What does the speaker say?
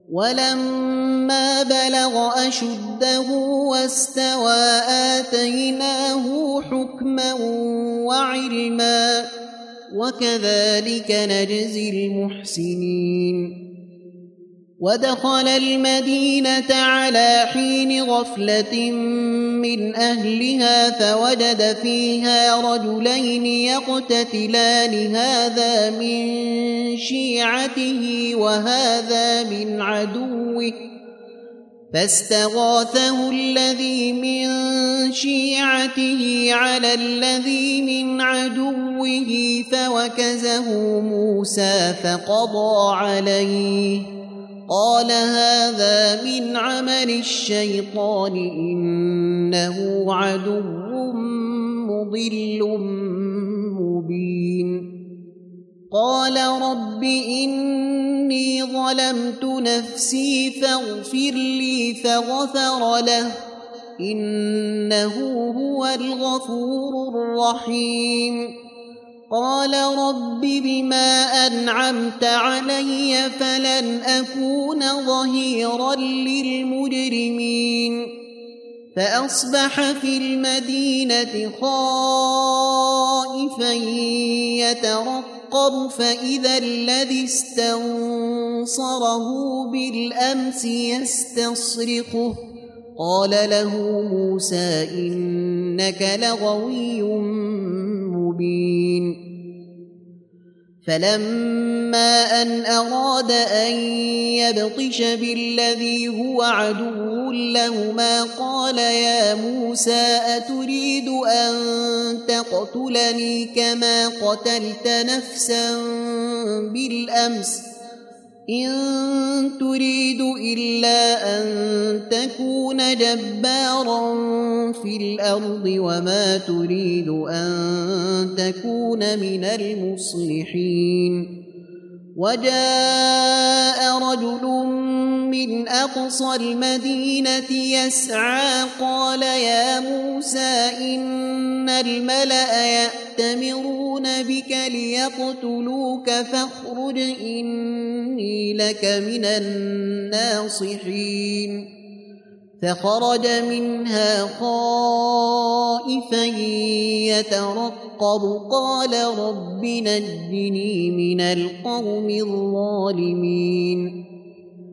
ولما بلغ أشده واستوى آتيناه حكما وعلما وكذلك نجزي المحسنين ودخل المدينة على حين غفلة من أهلها فوجد فيها رجلين يقتتلان هذا من شيعته وهذا من عدوه فاستغاثه الذي من شيعته على الذي من عدوه فوكزه موسى فقضى عليه قال هذا من عمل الشيطان إنه عدو مضل مبين قال رب إني ظلمت نفسي فاغفر لي فغفر له إنه هو الغفور الرحيم قال رب بما أنعمت علي فلن أكون ظهيرا للمجرمين فأصبح في المدينة خائفا يترقب فإذا الذي استنصره بالأمس يستصرخه قال له موسى إنك لغوي مبين فلما أن أراد أن يبطش بالذي هو عدو لهما قال يا موسى أتريد أن تقتلني كما قتلت نفسا بالأمس إن تريد إلا أن تكون جبارا في الأرض وما تريد أن تكون من المصلحين وجاء رجل من أقصى المدينة يسعى قال يا موسى إن الملأ يأتمرون بك ليقتلوك فاخرج إني لك من الناصحين فخرج منها خائفا يترقب قال رب نجني من القوم الظالمين